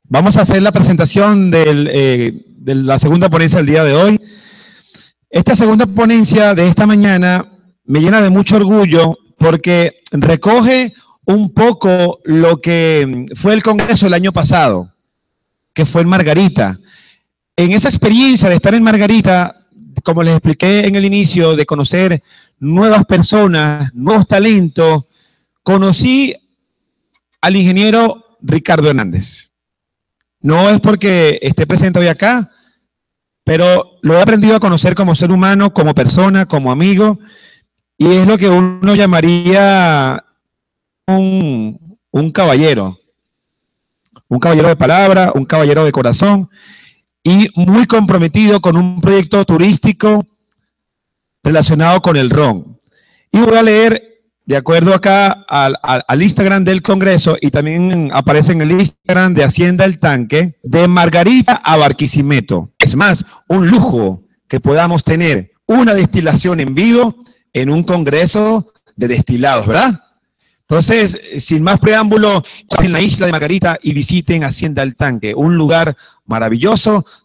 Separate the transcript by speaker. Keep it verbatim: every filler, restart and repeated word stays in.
Speaker 1: Vamos a hacer la presentación del, eh, de la segunda ponencia del día de hoy. Esta segunda ponencia de esta mañana me llena de mucho orgullo porque recoge un poco lo que fue el Congreso el año pasado, que fue en Margarita. En esa experiencia de estar en Margarita, como les expliqué en el inicio, de conocer nuevas personas, nuevos talentos, conocí al ingeniero Ricardo Hernández. No es porque esté presente hoy acá, pero lo he aprendido a conocer como ser humano, como persona, como amigo, y es lo que uno llamaría un, un caballero. Un caballero de palabra, un caballero de corazón, y muy comprometido con un proyecto turístico relacionado con el ron. Y voy a leer, de acuerdo acá al, al, al Instagram del Congreso, y también aparece en el Instagram de Hacienda El Tanque, de Margarita a Barquisimeto. Es más, un lujo que podamos tener una destilación en vivo en un Congreso de destilados, ¿verdad? Entonces, sin más preámbulo, en la isla de Margarita y visiten Hacienda El Tanque, un lugar maravilloso